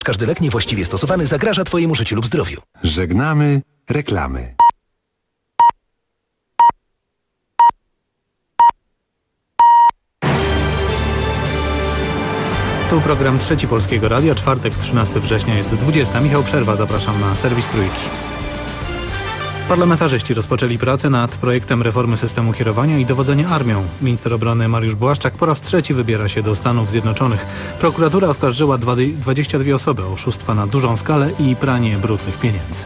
Każdy lek niewłaściwie stosowany zagraża Twojemu życiu lub zdrowiu. Żegnamy reklamy. Tu program Trzeci Polskiego Radia, czwartek, 13 września, jest 20. Michał Przerwa, zapraszam na serwis Trójki. Parlamentarzyści rozpoczęli pracę nad projektem reformy systemu kierowania i dowodzenia armią. Minister obrony Mariusz Błaszczak po raz trzeci wybiera się do Stanów Zjednoczonych. Prokuratura oskarżyła 22 osoby o oszustwa na dużą skalę i pranie brudnych pieniędzy.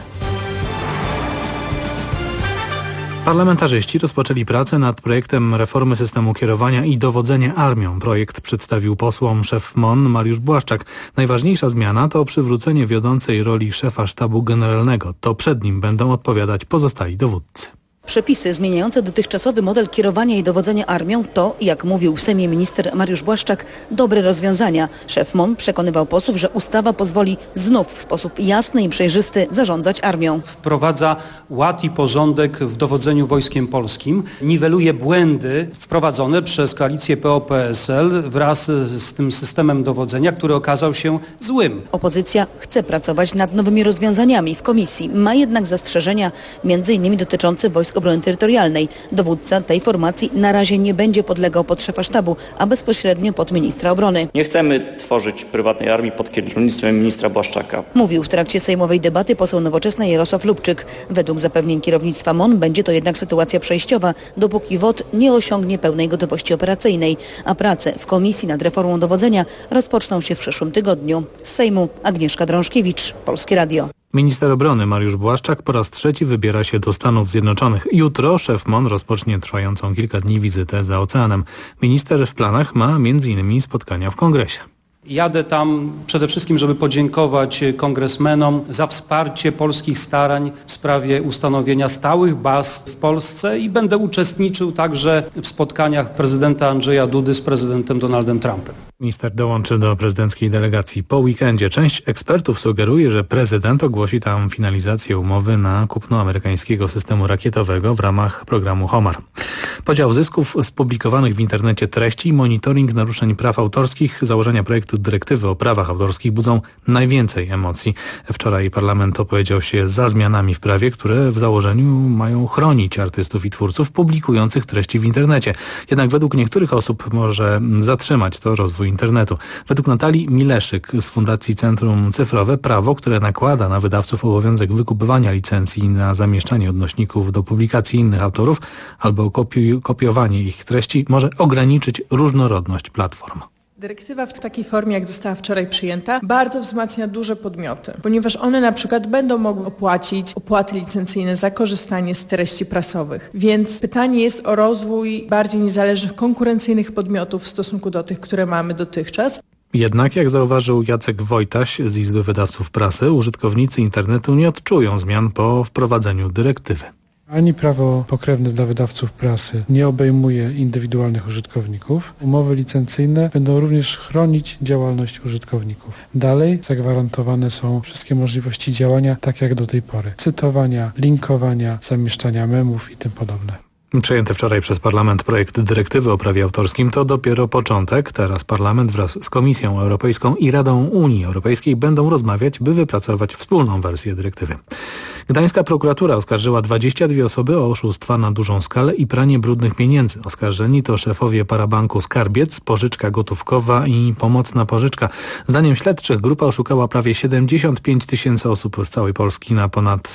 Parlamentarzyści rozpoczęli pracę nad projektem reformy systemu kierowania i dowodzenia armią. Projekt przedstawił posłom szef MON Mariusz Błaszczak. Najważniejsza zmiana to przywrócenie wiodącej roli szefa sztabu generalnego. To przed nim będą odpowiadać pozostali dowódcy. Przepisy zmieniające dotychczasowy model kierowania i dowodzenia armią to, jak mówił w Sejmie minister Mariusz Błaszczak, dobre rozwiązania. Szef MON przekonywał posłów, że ustawa pozwoli znów w sposób jasny i przejrzysty zarządzać armią. Wprowadza ład i porządek w dowodzeniu Wojskiem Polskim, niweluje błędy wprowadzone przez koalicję PO-PSL wraz z tym systemem dowodzenia, który okazał się złym. Opozycja chce pracować nad nowymi rozwiązaniami w komisji. Ma jednak zastrzeżenia, m.in. dotyczące Wojsk Obrony Terytorialnej. Dowódca tej formacji na razie nie będzie podlegał pod szefa sztabu, a bezpośrednio pod ministra obrony. Nie chcemy tworzyć prywatnej armii pod kierownictwem ministra Błaszczaka. Mówił w trakcie sejmowej debaty poseł Nowoczesnej Jarosław Lubczyk. Według zapewnień kierownictwa MON będzie to jednak sytuacja przejściowa, dopóki WOT nie osiągnie pełnej gotowości operacyjnej, a prace w komisji nad reformą dowodzenia rozpoczną się w przyszłym tygodniu. Z Sejmu Agnieszka Drążkiewicz, Polskie Radio. Minister obrony Mariusz Błaszczak po raz trzeci wybiera się do Stanów Zjednoczonych. Jutro szef MON rozpocznie trwającą kilka dni wizytę za oceanem. Minister w planach ma m.in. spotkania w Kongresie. Jadę tam przede wszystkim, żeby podziękować kongresmenom za wsparcie polskich starań w sprawie ustanowienia stałych baz w Polsce i będę uczestniczył także w spotkaniach prezydenta Andrzeja Dudy z prezydentem Donaldem Trumpem. Minister dołączy do prezydenckiej delegacji po weekendzie. Część ekspertów sugeruje, że prezydent ogłosi tam finalizację umowy na kupno amerykańskiego systemu rakietowego w ramach programu HOMAR. Podział zysków z publikowanych w internecie treści i monitoring naruszeń praw autorskich, założenia projektu dyrektywy o prawach autorskich budzą najwięcej emocji. Wczoraj parlament opowiedział się za zmianami w prawie, które w założeniu mają chronić artystów i twórców publikujących treści w internecie. Jednak według niektórych osób może zatrzymać to rozwój internetu. Według Natalii Mileszyk z Fundacji Centrum Cyfrowe prawo, które nakłada na wydawców obowiązek wykupywania licencji na zamieszczanie odnośników do publikacji innych autorów albo kopiowanie ich treści może ograniczyć różnorodność platform. Dyrektywa w takiej formie, jak została wczoraj przyjęta, bardzo wzmacnia duże podmioty, ponieważ one na przykład będą mogły opłacić opłaty licencyjne za korzystanie z treści prasowych. Więc pytanie jest o rozwój bardziej niezależnych, konkurencyjnych podmiotów w stosunku do tych, które mamy dotychczas. Jednak, jak zauważył Jacek Wojtaś z Izby Wydawców Prasy, użytkownicy internetu nie odczują zmian po wprowadzeniu dyrektywy. Ani prawo pokrewne dla wydawców prasy nie obejmuje indywidualnych użytkowników. Umowy licencyjne będą również chronić działalność użytkowników. Dalej zagwarantowane są wszystkie możliwości działania tak jak do tej pory. Cytowania, linkowania, zamieszczania memów i tym podobne. Przejęty wczoraj przez parlament projekt dyrektywy o prawie autorskim to dopiero początek. Teraz parlament wraz z Komisją Europejską i Radą Unii Europejskiej będą rozmawiać, by wypracować wspólną wersję dyrektywy. Gdańska prokuratura oskarżyła 22 osoby o oszustwa na dużą skalę i pranie brudnych pieniędzy. Oskarżeni to szefowie parabanku Skarbiec, pożyczka gotówkowa i pomocna pożyczka. Zdaniem śledczych grupa oszukała prawie 75 tysięcy osób z całej Polski na ponad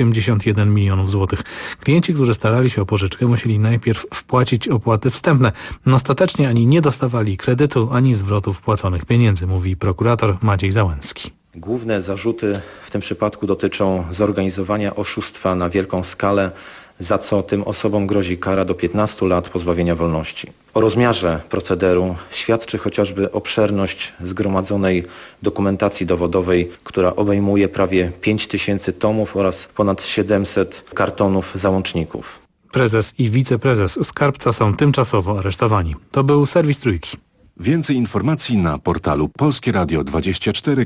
181 milionów złotych. Klienci, którzy starali się o pożyczkę, musieli najpierw wpłacić opłaty wstępne. Ostatecznie ani nie dostawali kredytu, ani zwrotu wpłaconych pieniędzy, mówi prokurator Maciej Załęski. Główne zarzuty w tym przypadku dotyczą zorganizowania oszustwa na wielką skalę, za co tym osobom grozi kara do 15 lat pozbawienia wolności. O rozmiarze procederu świadczy chociażby obszerność zgromadzonej dokumentacji dowodowej, która obejmuje prawie 5000 tomów oraz ponad 700 kartonów załączników. Prezes i wiceprezes Skarbca są tymczasowo aresztowani. To był serwis Trójki. Więcej informacji na portalu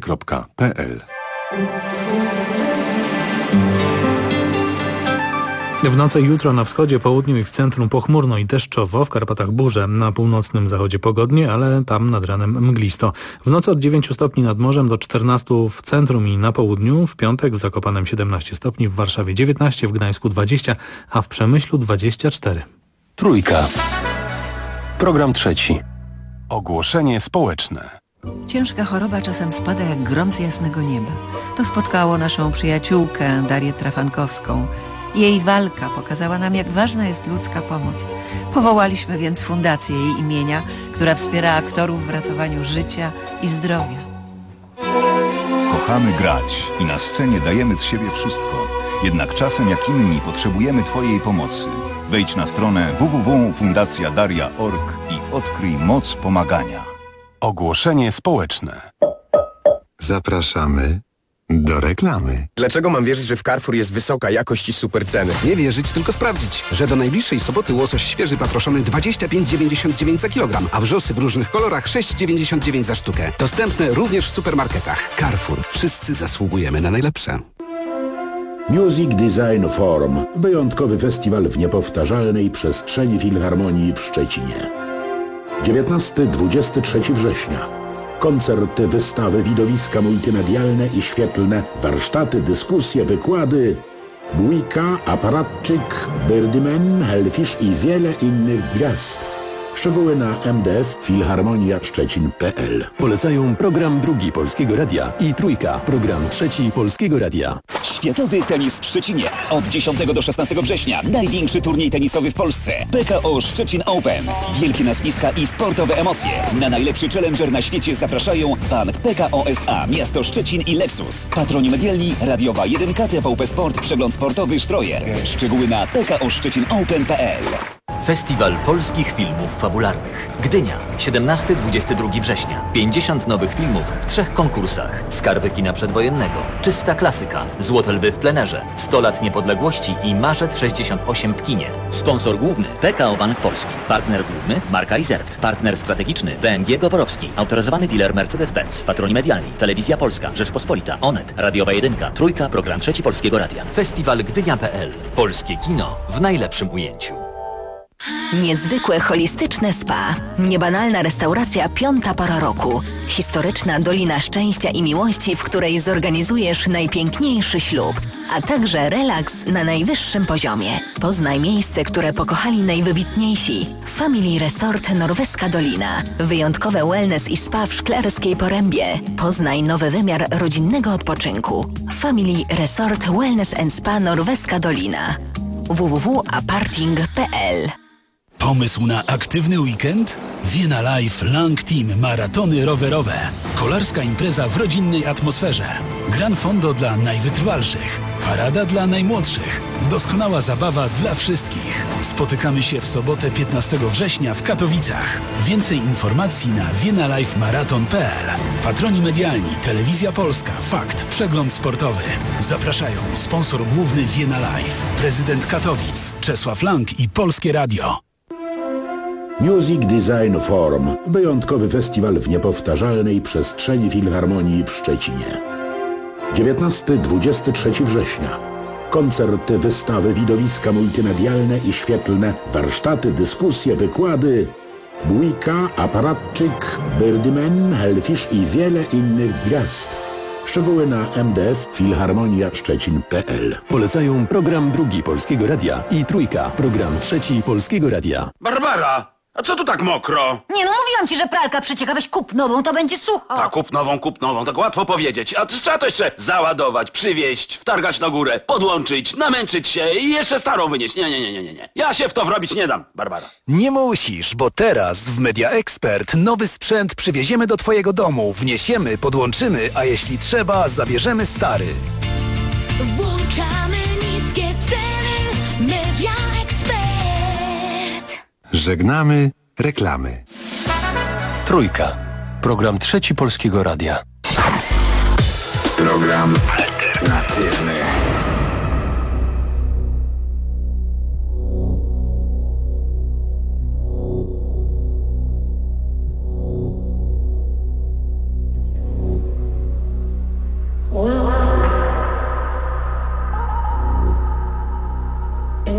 polskieradio24.pl. W nocy jutro na wschodzie, południu i w centrum pochmurno i deszczowo, w Karpatach burze, na północnym zachodzie pogodnie, ale tam nad ranem mglisto. W nocy od 9 stopni nad morzem do 14 w centrum i na południu, w piątek w Zakopanem 17 stopni, w Warszawie 19, w Gdańsku 20, a w Przemyślu 24. Trójka. Program trzeci. Ogłoszenie społeczne. Ciężka choroba czasem spada jak grom z jasnego nieba. To spotkało naszą przyjaciółkę Darię Trafankowską. Jej walka pokazała nam, jak ważna jest ludzka pomoc. Powołaliśmy więc fundację jej imienia, która wspiera aktorów w ratowaniu życia i zdrowia. Kochamy grać i na scenie dajemy z siebie wszystko. Jednak czasem, jak inni, potrzebujemy Twojej pomocy. Wejdź na stronę www.fundacjadaria.org i odkryj moc pomagania. Ogłoszenie społeczne. Zapraszamy do reklamy. Dlaczego mam wierzyć, że w Carrefour jest wysoka jakość i super ceny? Nie wierzyć, tylko sprawdzić, że do najbliższej soboty łosoś świeży paproszony 25,99 za kilogram, a wrzosy w różnych kolorach 6,99 za sztukę. Dostępne również w supermarketach. Carrefour. Wszyscy zasługujemy na najlepsze. Music Design Forum. Wyjątkowy festiwal w niepowtarzalnej przestrzeni Filharmonii w Szczecinie. 19-23 września. Koncerty, wystawy, widowiska multimedialne i świetlne, warsztaty, dyskusje, wykłady. Bójka, Aparatczyk, Birdman, Hellfish i wiele innych gwiazd. Szczegóły na mdf-filharmonia-szczecin.pl. Polecają program drugi Polskiego Radia i Trójka, program trzeci Polskiego Radia. Światowy tenis w Szczecinie. Od 10 do 16 września największy turniej tenisowy w Polsce. PKO Szczecin Open. Wielkie nazwiska i sportowe emocje. Na najlepszy challenger na świecie zapraszają Bank PKO SA, Miasto Szczecin i Lexus. Patroni medialni Radiowa 1, TVP Sport, Przegląd Sportowy, Sztrojer. Szczegóły na pkoszczecinopen.pl. Festiwal polskich filmów fabularnych. Gdynia, 17-22 września. 50 nowych filmów w 3 konkursach. Skarby kina przedwojennego, Czysta klasyka, Złote lwy w plenerze, 100 lat niepodległości i Marzec 68 w kinie. Sponsor główny PKO Bank Polski. Partner główny Marka Reserved. Partner strategiczny BMG Goworowski. Autoryzowany dealer Mercedes-Benz. Patroni medialni Telewizja Polska, Rzeczpospolita, Onet, Radiowa 1, Trójka, program trzeci Polskiego Radia. Festiwal Gdynia.pl. Polskie kino w najlepszym ujęciu. Niezwykłe holistyczne spa. Niebanalna restauracja 5. pora roku. Historyczna Dolina Szczęścia i Miłości, w której zorganizujesz najpiękniejszy ślub, a także relaks na najwyższym poziomie. Poznaj miejsce, które pokochali najwybitniejsi. Family Resort Norweska Dolina. Wyjątkowe wellness i spa w Szklarskiej Porębie. Poznaj nowy wymiar rodzinnego odpoczynku. Family Resort Wellness & Spa Norweska Dolina. www.aparting.pl. Pomysł na aktywny weekend? Vienna Life Lang Team maratony rowerowe. Kolarska impreza w rodzinnej atmosferze. Gran fondo dla najwytrwalszych. Parada dla najmłodszych. Doskonała zabawa dla wszystkich. Spotykamy się w sobotę 15 września w Katowicach. Więcej informacji na viennalifemarathon.pl. Patroni medialni Telewizja Polska, Fakt, Przegląd Sportowy. Zapraszają sponsor główny Vienna Life. Prezydent Katowic Czesław Lang i Polskie Radio. Music Design Forum. Wyjątkowy festiwal w niepowtarzalnej przestrzeni Filharmonii w Szczecinie. 19-23 września. Koncerty, wystawy, widowiska multimedialne i świetlne, warsztaty, dyskusje, wykłady. Bójka, Aparatczyk, Birdman, Hellfish i wiele innych gwiazd. Szczegóły na mdf-filharmonia-szczecin.pl. Polecają program drugi Polskiego Radia i Trójka, program trzeci Polskiego Radia. Barbara! A co tu tak mokro? Nie no, mówiłam ci, że pralka przecieka, weź kup nową, to będzie sucho. Tak, kup nową, tak łatwo powiedzieć. A trzeba to jeszcze załadować, przywieźć, wtargać na górę, podłączyć, namęczyć się i jeszcze starą wynieść. Nie. Ja się w to wrobić nie dam, Barbara. Nie musisz, bo teraz w Media Expert nowy sprzęt przywieziemy do twojego domu, wniesiemy, podłączymy, a jeśli trzeba, zabierzemy stary. Włączamy niskie ceny. Media Expert. Żegnamy reklamy. Trójka. Program trzeci Polskiego Radia. Program alternatywny. In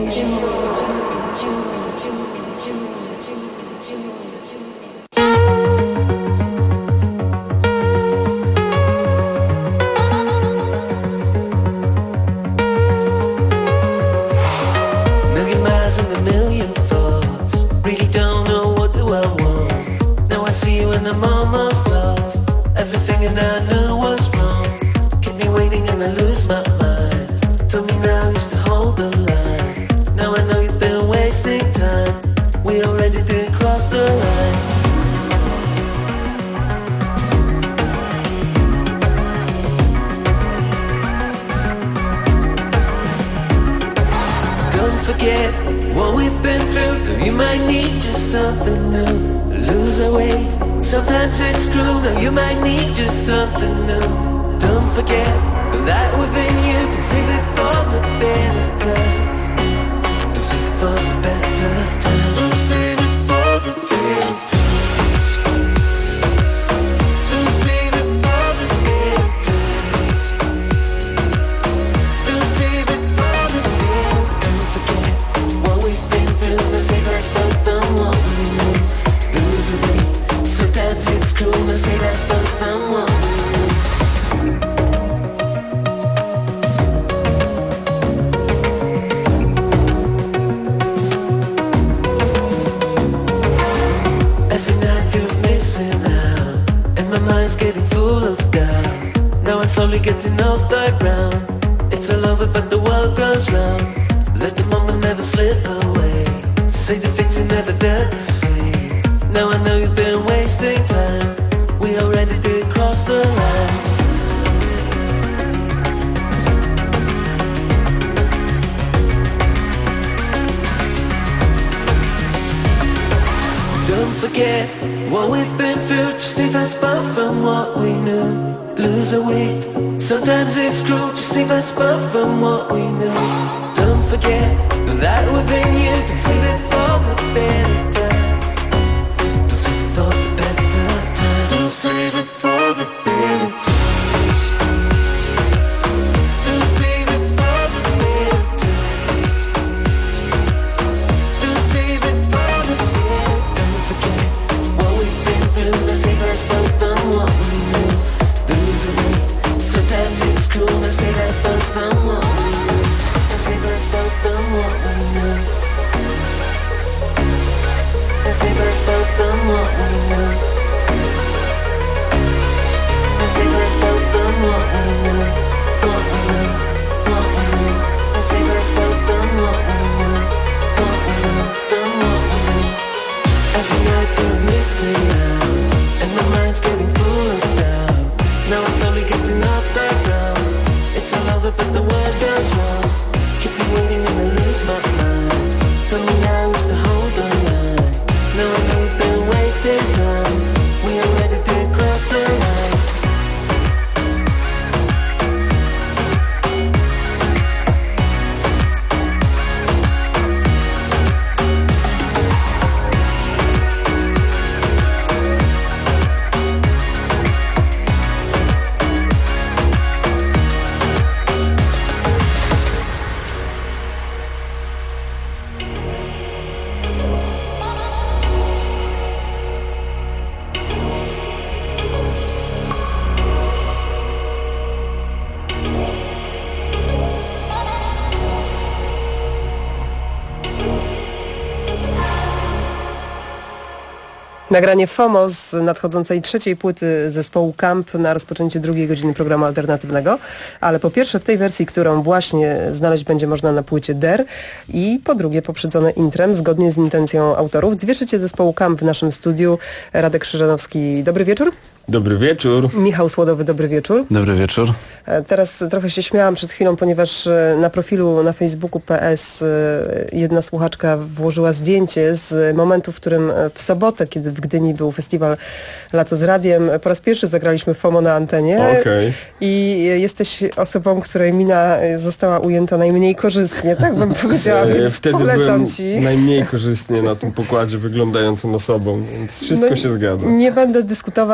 Nagranie FOMO z nadchodzącej trzeciej płyty zespołu Camp na rozpoczęcie drugiej godziny programu alternatywnego, ale po pierwsze w tej wersji, którą właśnie znaleźć będzie można na płycie DER i po drugie poprzedzone intrem, zgodnie z intencją autorów. Dwie trzecie zespołu Camp w naszym studiu. Radek Krzyżanowski, dobry wieczór. Dobry wieczór. Michał Słodowy, dobry wieczór. Dobry wieczór. Teraz trochę się śmiałam przed chwilą, ponieważ na profilu na Facebooku PS jedna słuchaczka włożyła zdjęcie z momentu, w którym w sobotę, kiedy w Gdyni był festiwal Lato z Radiem, po raz pierwszy zagraliśmy FOMO na antenie. Okay. I jesteś osobą, której mina została ujęta najmniej korzystnie, tak bym powiedziała, więc wtedy polecam byłem ci. najmniej korzystnie na tym pokładzie wyglądającą osobą, więc wszystko się zgadza. Nie będę dyskutować. W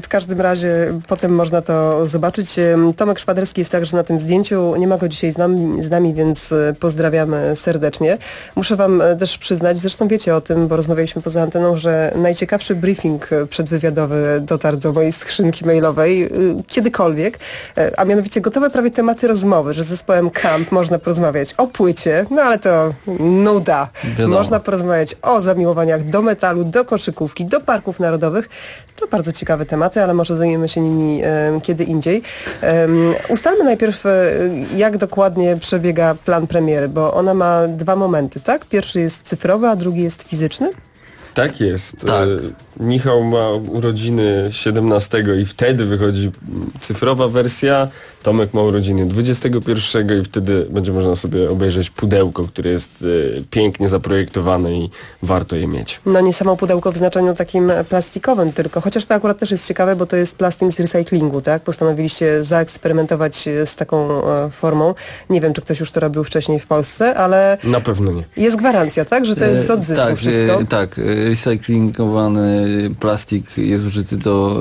każdym razie potem można to zobaczyć. Tomek Szpaderski jest także na tym zdjęciu. Nie ma go dzisiaj z nami, więc pozdrawiamy serdecznie. Muszę wam też przyznać, zresztą wiecie o tym, bo rozmawialiśmy poza anteną, że najciekawszy briefing przedwywiadowy dotarł do mojej skrzynki mailowej kiedykolwiek, a mianowicie gotowe prawie tematy rozmowy, że z zespołem Camp można porozmawiać o płycie, no ale to nuda. Wiadomo. Można porozmawiać o zamiłowaniach do metalu, do koszykówki, do parków narodowych. To bardzo ciekawe tematy, ale może zajmiemy się nimi kiedy indziej. Ustalmy najpierw, jak dokładnie przebiega plan premiery, bo ona ma 2 momenty, tak? Pierwszy jest cyfrowy, a drugi jest fizyczny? Tak jest. Tak. Michał ma urodziny 17 i wtedy wychodzi cyfrowa wersja. Tomek ma urodziny 21 i wtedy będzie można sobie obejrzeć pudełko, które jest pięknie zaprojektowane i warto je mieć. No nie samo pudełko w znaczeniu takim plastikowym tylko, chociaż to akurat też jest ciekawe, bo to jest plastik z recyklingu, tak? Postanowiliście zaeksperymentować z taką formą. Nie wiem, czy ktoś już to robił wcześniej w Polsce, ale... Na pewno nie. Jest gwarancja, tak? Że to jest z odzysku wszystko? Tak, recyklingowany plastik jest użyty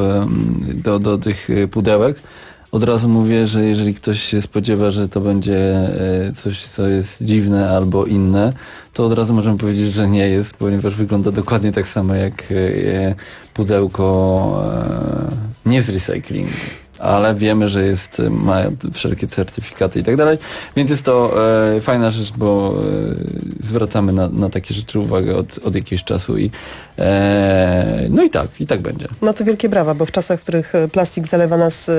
do tych pudełek. Od razu mówię, że jeżeli ktoś się spodziewa, że to będzie coś, co jest dziwne albo inne, to od razu możemy powiedzieć, że nie jest, ponieważ wygląda dokładnie tak samo jak pudełko nie z recyklingu. Ale wiemy, że ma wszelkie certyfikaty i tak dalej, więc jest to fajna rzecz, bo zwracamy na takie rzeczy uwagę od jakiegoś czasu no i tak będzie. No to wielkie brawa, bo w czasach, w których plastik zalewa nas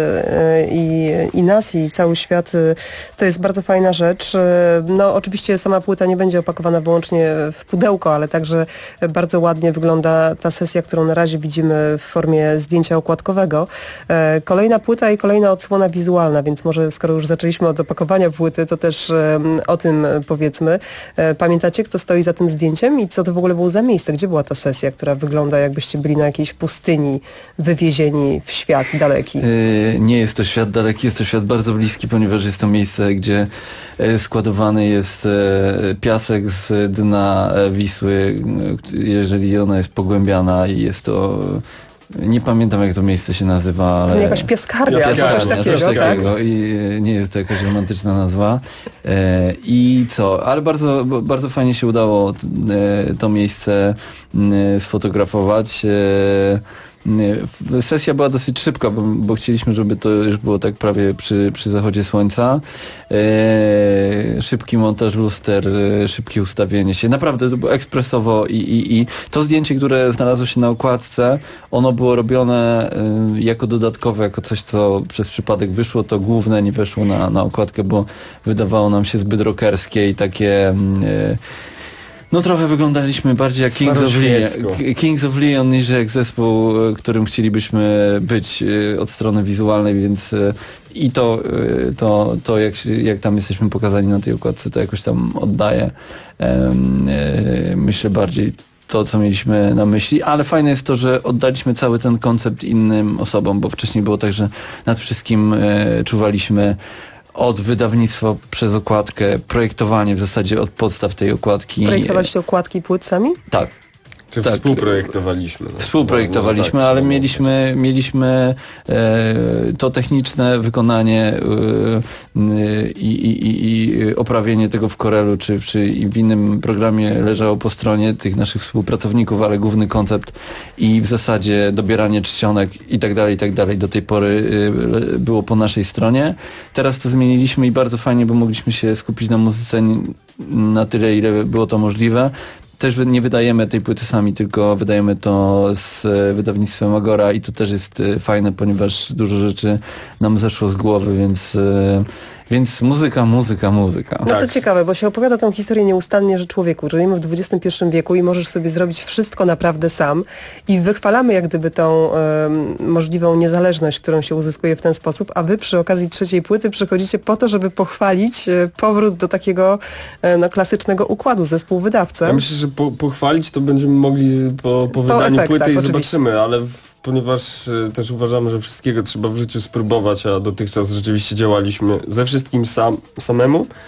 i nas i cały świat, to jest bardzo fajna rzecz. No oczywiście sama płyta nie będzie opakowana wyłącznie w pudełko, ale także bardzo ładnie wygląda ta sesja, którą na razie widzimy w formie zdjęcia okładkowego. Kolejna płyta i kolejna odsłona wizualna, więc może skoro już zaczęliśmy od opakowania płyty, to też o tym powiedzmy. Pamiętacie, kto stoi za tym zdjęciem i co to w ogóle było za miejsce? Gdzie była ta sesja, która wygląda, jakbyście byli na jakiejś pustyni, wywiezieni w świat daleki? Nie jest to świat daleki, jest to świat bardzo bliski, ponieważ jest to miejsce, gdzie składowany jest piasek z dna Wisły, jeżeli ona jest pogłębiana i jest to... Nie pamiętam, jak to miejsce się nazywa, ale... Jakaś piaskarnia, coś takiego, tak? I nie jest to jakaś romantyczna nazwa. I co? Ale bardzo, bardzo fajnie się udało to miejsce sfotografować. Sesja była dosyć szybka, bo chcieliśmy, żeby to już było tak prawie przy zachodzie słońca. Szybki montaż luster, szybkie ustawienie się. Naprawdę to było ekspresowo i to zdjęcie, które znalazło się na okładce, ono było robione jako dodatkowe, jako coś, co przez przypadek wyszło. To główne nie weszło na okładkę, bo wydawało nam się zbyt rockerskie i takie... No trochę wyglądaliśmy bardziej jak Kings of Leon niż jak zespół, którym chcielibyśmy być od strony wizualnej, więc i to jak tam jesteśmy pokazani na tej okładce, to jakoś tam oddaje, myślę, bardziej to, co mieliśmy na myśli, ale fajne jest to, że oddaliśmy cały ten koncept innym osobom, bo wcześniej było tak, że nad wszystkim czuwaliśmy od wydawnictwa przez okładkę, projektowanie w zasadzie od podstaw tej okładki. Projektowaliście okładki płyt sami? Tak. Czy współprojektowaliśmy? Współprojektowaliśmy, ale mieliśmy to techniczne wykonanie i oprawienie tego w Corelu, czy w innym programie leżało po stronie tych naszych współpracowników, ale główny koncept i w zasadzie dobieranie czcionek i tak dalej do tej pory było po naszej stronie. Teraz to zmieniliśmy i bardzo fajnie, bo mogliśmy się skupić na muzyce na tyle, ile było to możliwe. Też nie wydajemy tej płyty sami, tylko wydajemy to z wydawnictwem Agora i to też jest fajne, ponieważ dużo rzeczy nam zeszło z głowy, więc muzyka. No to ciekawe, bo się opowiada tą historię nieustannie, że człowieku, żyjemy w XXI wieku i możesz sobie zrobić wszystko naprawdę sam i wychwalamy jak gdyby tą możliwą niezależność, którą się uzyskuje w ten sposób, a wy przy okazji trzeciej płyty przychodzicie po to, żeby pochwalić powrót do takiego klasycznego układu, zespół wydawca. Ja myślę, że pochwalić to będziemy mogli po wydaniu płyty i oczywiście. zobaczymy, ale ponieważ też uważamy, że wszystkiego trzeba w życiu spróbować, a dotychczas rzeczywiście działaliśmy ze wszystkim samemu,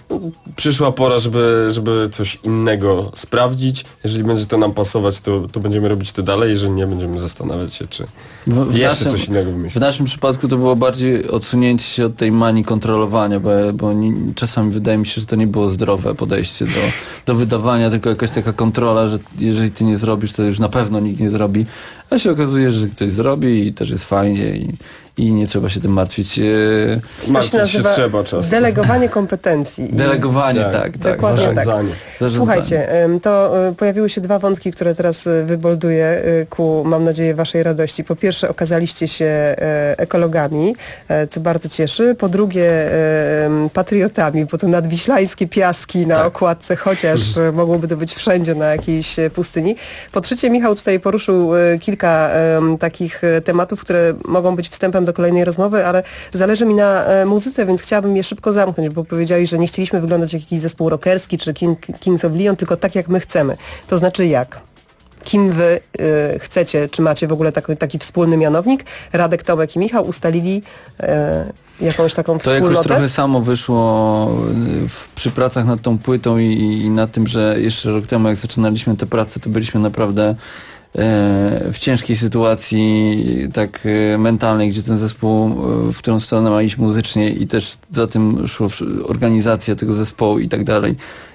przyszła pora, żeby coś innego sprawdzić. Jeżeli będzie to nam pasować, to będziemy robić to dalej. Jeżeli nie, będziemy zastanawiać się, czy jeszcze coś innego wymyślić. W naszym przypadku to było bardziej odsunięcie się od tej manii kontrolowania, bo czasami wydaje mi się, że to nie było zdrowe podejście do wydawania, tylko jakaś taka kontrola, że jeżeli ty nie zrobisz, to już na pewno nikt nie zrobi. A się okazuje, że ktoś zrobi i też jest fajnie i nie trzeba się tym martwić. Martwić się trzeba czasem. Delegowanie kompetencji. Delegowanie, tak. Dokładnie zarządzanie. Tak. Słuchajcie, to pojawiły się dwa wątki, które teraz wybolduję ku, mam nadzieję, waszej radości. Po pierwsze, okazaliście się ekologami, co bardzo cieszy. Po drugie, patriotami, bo to nadwiślańskie piaski na okładce, chociaż mogłoby to być wszędzie na jakiejś pustyni. Po trzecie, Michał tutaj poruszył kilka takich tematów, które mogą być wstępem do kolejnej rozmowy, ale zależy mi na muzyce, więc chciałabym je szybko zamknąć, bo powiedzieli, że nie chcieliśmy wyglądać jak jakiś zespół rockerski czy Kings of Leon, tylko tak jak my chcemy. To znaczy jak? Kim wy chcecie, czy macie w ogóle taki wspólny mianownik? Radek, Tomek i Michał ustalili jakąś taką wspólnotę? To jakoś trochę samo wyszło przy pracach nad tą płytą i na tym, że jeszcze rok temu, jak zaczynaliśmy tę pracę, to byliśmy naprawdę w ciężkiej sytuacji tak mentalnej, gdzie ten zespół, w którą stronę ma iść muzycznie i też za tym szło organizacja tego zespołu i tak dalej.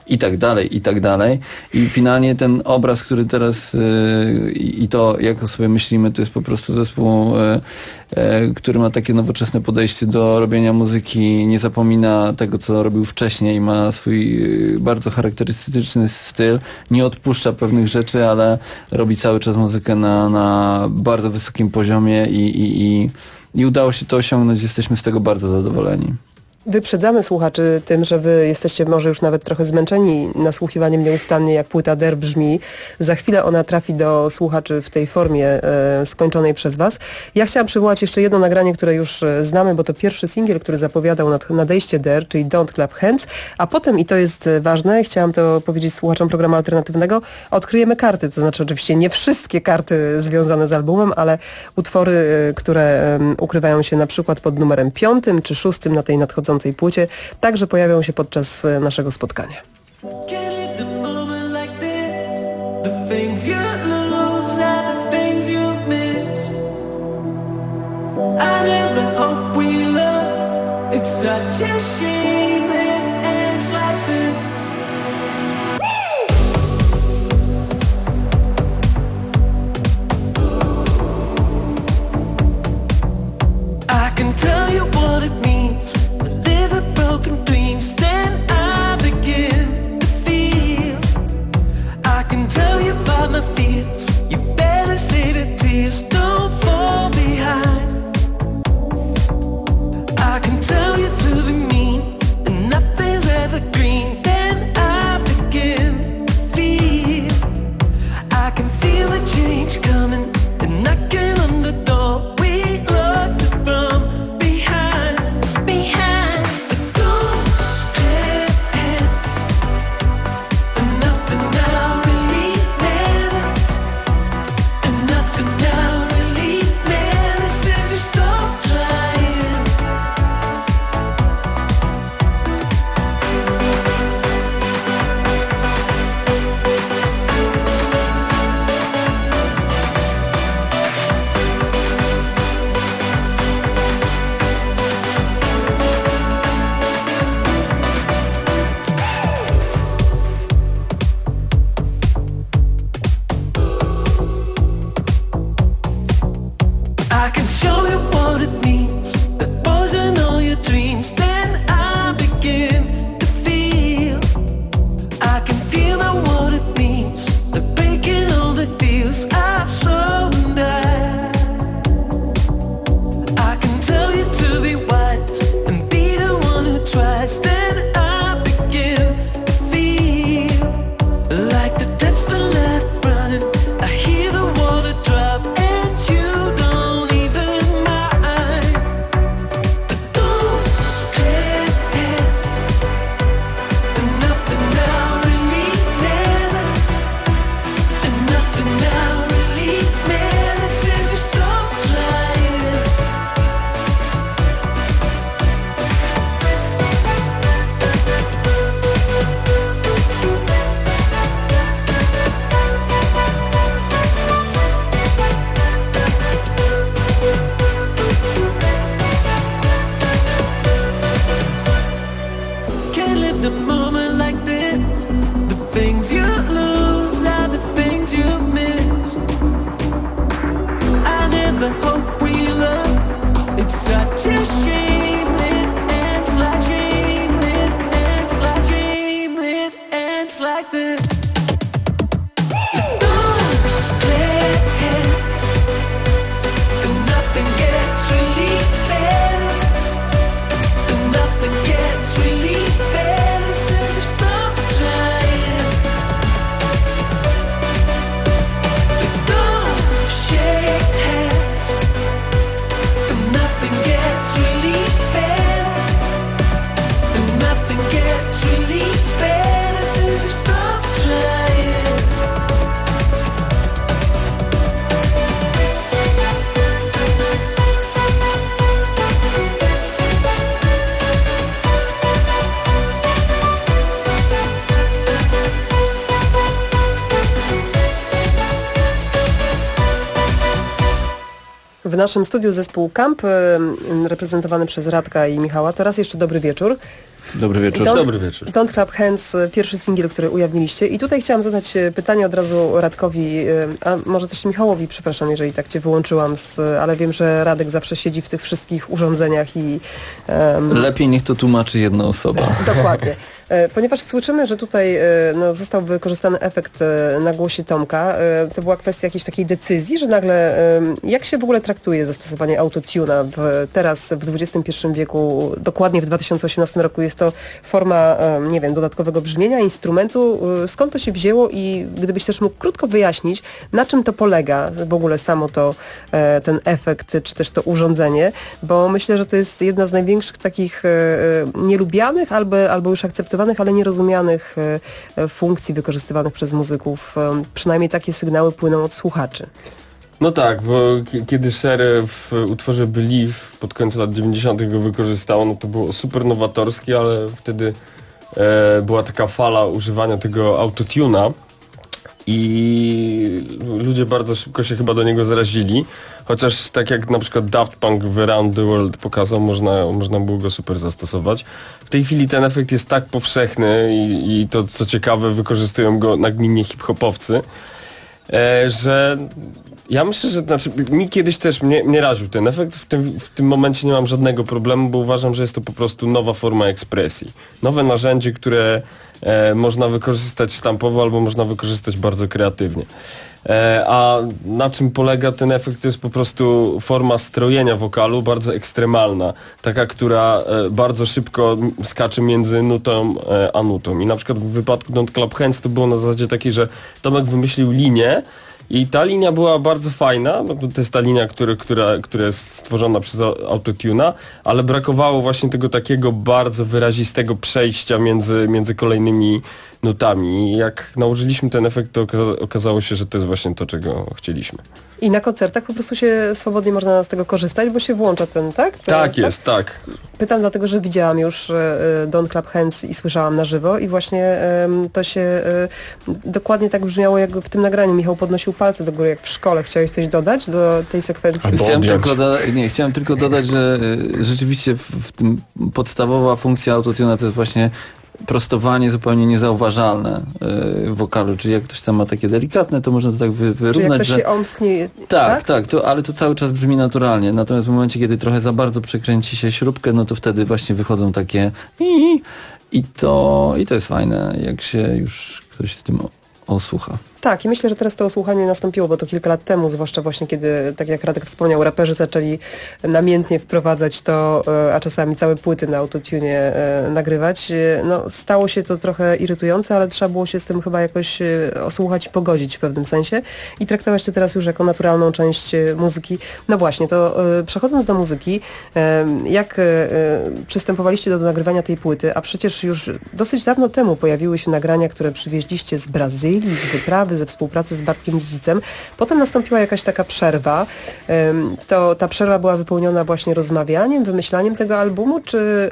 I finalnie ten obraz, który teraz i to, jak o sobie myślimy, to jest po prostu zespół, który ma takie nowoczesne podejście do robienia muzyki, nie zapomina tego, co robił wcześniej, ma swój bardzo charakterystyczny styl, nie odpuszcza pewnych rzeczy, ale robi cały czas muzykę na bardzo wysokim poziomie i udało się to osiągnąć, jesteśmy z tego bardzo zadowoleni. Wyprzedzamy słuchaczy tym, że wy jesteście może już nawet trochę zmęczeni nasłuchiwaniem nieustannie, jak płyta Der brzmi. Za chwilę ona trafi do słuchaczy w tej formie skończonej przez was. Ja chciałam przywołać jeszcze jedno nagranie, które już znamy, bo to pierwszy singiel, który zapowiadał nadejście Der, czyli Don't Clap Hands, a potem, i to jest ważne, chciałam to powiedzieć słuchaczom programu alternatywnego, odkryjemy karty, to znaczy oczywiście nie wszystkie karty związane z albumem, ale utwory, które ukrywają się na przykład pod numerem 5 czy 6 na tej nadchodzącej płycie, także pojawią się podczas naszego spotkania. Tell you what it means to live a broken dreams, then I begin to feel. I can tell you about my fears. You better save your tears, don't fall behind. I can tell you to be mean, lived a moment like this. The things you lose are the things you miss. I never hope we love. It's such a shame it ends like shame. It ends like shame. It ends like this. W naszym studiu zespół Camp, reprezentowany przez Radka i Michała. To raz jeszcze dobry wieczór. Dobry wieczór. Dobry wieczór. Don't Clap Hands, pierwszy singiel, który ujawniliście. I tutaj chciałam zadać pytanie od razu Radkowi, a może też Michałowi, przepraszam, jeżeli tak cię wyłączyłam, ale wiem, że Radek zawsze siedzi w tych wszystkich urządzeniach i... Lepiej niech to tłumaczy jedna osoba. Dokładnie. Ponieważ słyszymy, że tutaj został wykorzystany efekt na głosie Tomka, to była kwestia jakiejś takiej decyzji, że nagle, jak się w ogóle traktuje zastosowanie autotuna teraz w XXI wieku, dokładnie w 2018 roku? Jest to forma, nie wiem, dodatkowego brzmienia, instrumentu. Skąd to się wzięło i gdybyś też mógł krótko wyjaśnić, na czym to polega w ogóle samo to, ten efekt, czy też to urządzenie, bo myślę, że to jest jedna z największych takich nielubianych albo już akceptowanych, ale nierozumianych funkcji wykorzystywanych przez muzyków. Przynajmniej takie sygnały płyną od słuchaczy. No tak, bo kiedy Cher w utworze Believe pod koniec lat 90. go wykorzystało, no to było super nowatorskie, ale wtedy była taka fala używania tego autotuna i ludzie bardzo szybko się chyba do niego zarazili. Chociaż tak jak na przykład Daft Punk w Around the World pokazał, można było go super zastosować. W tej chwili ten efekt jest tak powszechny i to co ciekawe wykorzystują go nagminnie hip-hopowcy, że ja myślę, że mi kiedyś też mnie raził ten efekt. W tym momencie nie mam żadnego problemu, bo uważam, że jest to po prostu nowa forma ekspresji. Nowe narzędzie, które można wykorzystać sztampowo albo można wykorzystać bardzo kreatywnie. A na czym polega ten efekt? To jest po prostu forma strojenia wokalu, bardzo ekstremalna. Taka, która bardzo szybko skacze między nutą a nutą. I na przykład w wypadku Don't Clap Hands to było na zasadzie takiej, że Tomek wymyślił linię i ta linia była bardzo fajna, bo to jest ta linia, która jest stworzona przez autotuna, ale brakowało właśnie tego takiego bardzo wyrazistego przejścia między kolejnymi nutami. I jak nałożyliśmy ten efekt, to okazało się, że to jest właśnie to, czego chcieliśmy. I na koncertach po prostu się swobodnie można z tego korzystać, bo się włącza ten, tak? Tak jest, tak. Pytam dlatego, że widziałam już Don't Clap Hands i słyszałam na żywo i właśnie to się dokładnie tak brzmiało, jak w tym nagraniu. Michał podnosił palce do góry, jak w szkole. Chciałeś coś dodać do tej sekwencji? Chciałem tylko dodać, że rzeczywiście w tym podstawowa funkcja autotuna to jest właśnie prostowanie zupełnie niezauważalne w wokalu, czyli jak ktoś tam ma takie delikatne, to można to tak wyrównać, czyli jak ktoś się omsknie, tak, ale to cały czas brzmi naturalnie. Natomiast w momencie, kiedy trochę za bardzo przekręci się śrubkę, no to wtedy właśnie wychodzą takie i to jest fajne, jak się już ktoś z tym osłucha. Tak, i myślę, że teraz to osłuchanie nastąpiło, bo to kilka lat temu, zwłaszcza właśnie kiedy, tak jak Radek wspomniał, raperzy zaczęli namiętnie wprowadzać to, a czasami całe płyty na autotune nagrywać. No, stało się to trochę irytujące, ale trzeba było się z tym chyba jakoś osłuchać i pogodzić w pewnym sensie i traktować to teraz już jako naturalną część muzyki. No właśnie, to przechodząc do muzyki, jak przystępowaliście do nagrywania tej płyty, a przecież już dosyć dawno temu pojawiły się nagrania, które przywieźliście z Brazylii, z wyprawy, ze współpracy z Bartkiem Dziedzicem. Potem nastąpiła jakaś taka przerwa. To ta przerwa była wypełniona właśnie rozmawianiem, wymyślaniem tego albumu, czy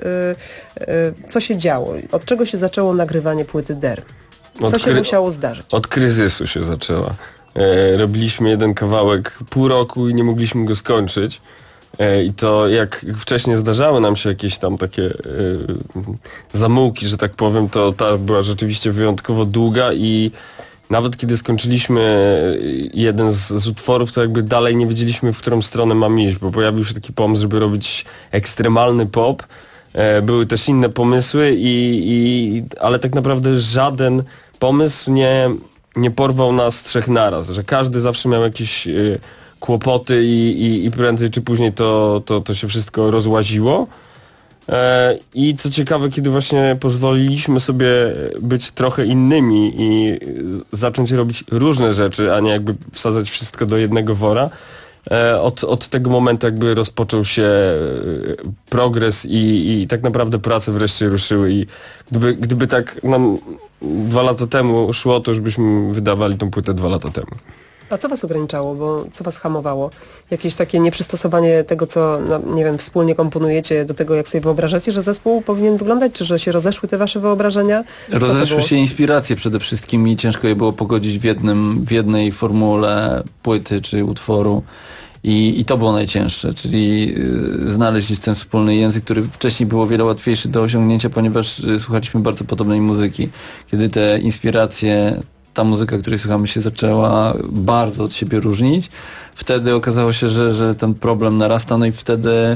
co się działo? Od czego się zaczęło nagrywanie płyty Der? Co się musiało zdarzyć? Od kryzysu się zaczęła. Robiliśmy jeden kawałek pół roku i nie mogliśmy go skończyć. I to jak wcześniej zdarzały nam się jakieś tam takie zamułki, że tak powiem, to ta była rzeczywiście wyjątkowo długa i nawet kiedy skończyliśmy jeden z utworów, to jakby dalej nie wiedzieliśmy, w którą stronę mam iść, bo pojawił się taki pomysł, żeby robić ekstremalny pop. Były też inne pomysły, ale tak naprawdę żaden pomysł nie porwał nas trzech naraz, że każdy zawsze miał jakieś kłopoty i prędzej czy później to się wszystko rozłaziło. I co ciekawe, kiedy właśnie pozwoliliśmy sobie być trochę innymi i zacząć robić różne rzeczy, a nie jakby wsadzać wszystko do jednego wora, od tego momentu jakby rozpoczął się progres i tak naprawdę prace wreszcie ruszyły i gdyby tak nam 2 lata temu szło, to już byśmy wydawali tą płytę 2 lata temu. A co was ograniczało, bo co was hamowało? Jakieś takie nieprzystosowanie tego, co, nie wiem, wspólnie komponujecie do tego, jak sobie wyobrażacie, że zespół powinien wyglądać? Czy że się rozeszły te wasze wyobrażenia? Rozeszły się inspiracje przede wszystkim i ciężko je było pogodzić w jednej formule płyty czy utworu. I to było najcięższe, czyli znaleźć ten wspólny język, który wcześniej było wiele łatwiejszy do osiągnięcia, ponieważ słuchaliśmy bardzo podobnej muzyki. Kiedy te inspiracje, ta muzyka, której słuchamy, się zaczęła bardzo od siebie różnić, wtedy okazało się, że ten problem narasta, no i wtedy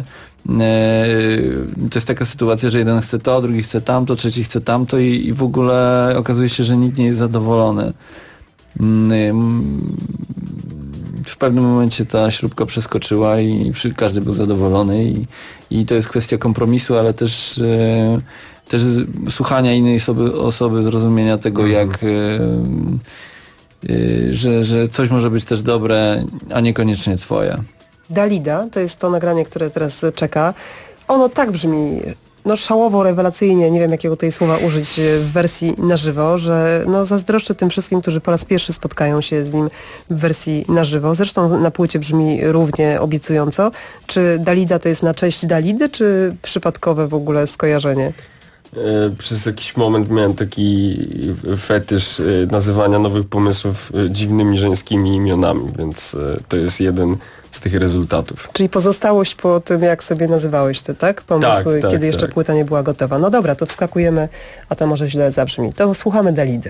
to jest taka sytuacja, że jeden chce to, drugi chce tamto, trzeci chce tamto i w ogóle okazuje się, że nikt nie jest zadowolony. W pewnym momencie ta śrubka przeskoczyła i każdy był zadowolony i to jest kwestia kompromisu, ale też słuchania innej osoby, zrozumienia tego, że coś może być też dobre, a niekoniecznie twoje. Dalida, to jest to nagranie, które teraz czeka. Ono tak brzmi, szałowo, rewelacyjnie, nie wiem jakiego tutaj słowa użyć w wersji na żywo, że zazdroszczę tym wszystkim, którzy po raz pierwszy spotkają się z nim w wersji na żywo. Zresztą na płycie brzmi równie obiecująco. Czy Dalida to jest na cześć Dalidy, czy przypadkowe w ogóle skojarzenie? Przez jakiś moment miałem taki fetysz nazywania nowych pomysłów dziwnymi żeńskimi imionami, więc to jest jeden z tych rezultatów. Czyli pozostałość po tym, jak sobie nazywałeś te, tak? Pomysły, tak, kiedy jeszcze płyta nie była gotowa. No dobra, to wskakujemy, a to może źle zabrzmi. To słuchamy Dalidy.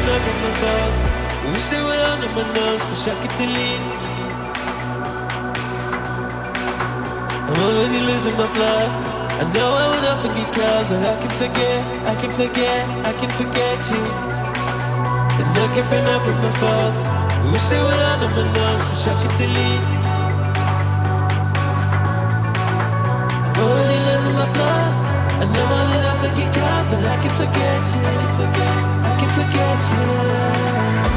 creeping up in my thoughts. Wish they were under my nose, wish I could delete. I'm already losing my blood. I know I would often get caught, but I can forget, I can forget, I can forget you. And they're creeping up in my thoughts. Wish they were under my nose, wish I could delete. I'm already losing my blood. I know I would often get caught, but I can forget you, I can forget, I can forget you.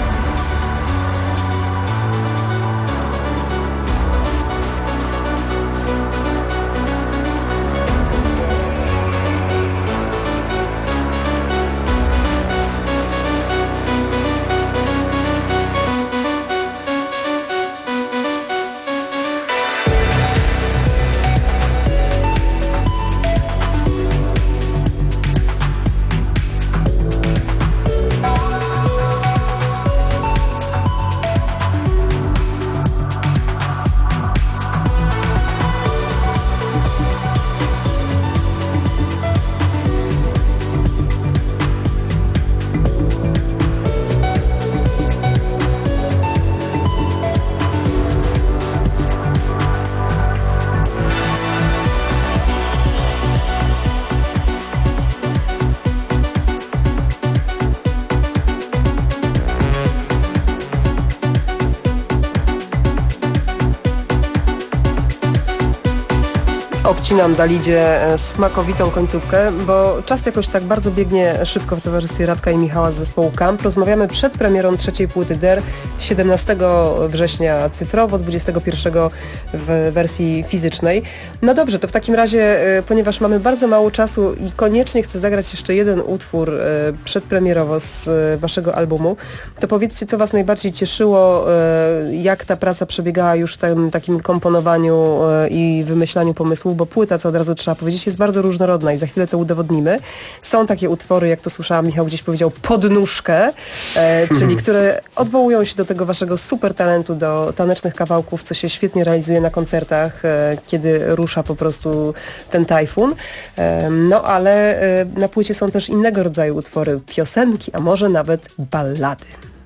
Obcinam Dalidzie smakowitą końcówkę, bo czas jakoś tak bardzo biegnie szybko w towarzystwie Radka i Michała z zespołu Camp. Rozmawiamy przed premierą trzeciej płyty Der 17 września cyfrowo, 21 w wersji fizycznej. No dobrze, to w takim razie, ponieważ mamy bardzo mało czasu i koniecznie chcę zagrać jeszcze jeden utwór przedpremierowo z waszego albumu, to powiedzcie, co was najbardziej cieszyło, jak ta praca przebiegała już w tym takim komponowaniu i wymyślaniu pomysłów, bo płyta, co od razu trzeba powiedzieć, jest bardzo różnorodna i za chwilę to udowodnimy. Są takie utwory, jak to słyszałam, Michał gdzieś powiedział, podnóżkę, czyli które odwołują się do tego waszego super talentu, do tanecznych kawałków, co się świetnie realizuje na koncertach, kiedy rusza po prostu ten tajfun. No ale na płycie są też innego rodzaju utwory, piosenki, a może nawet ballady.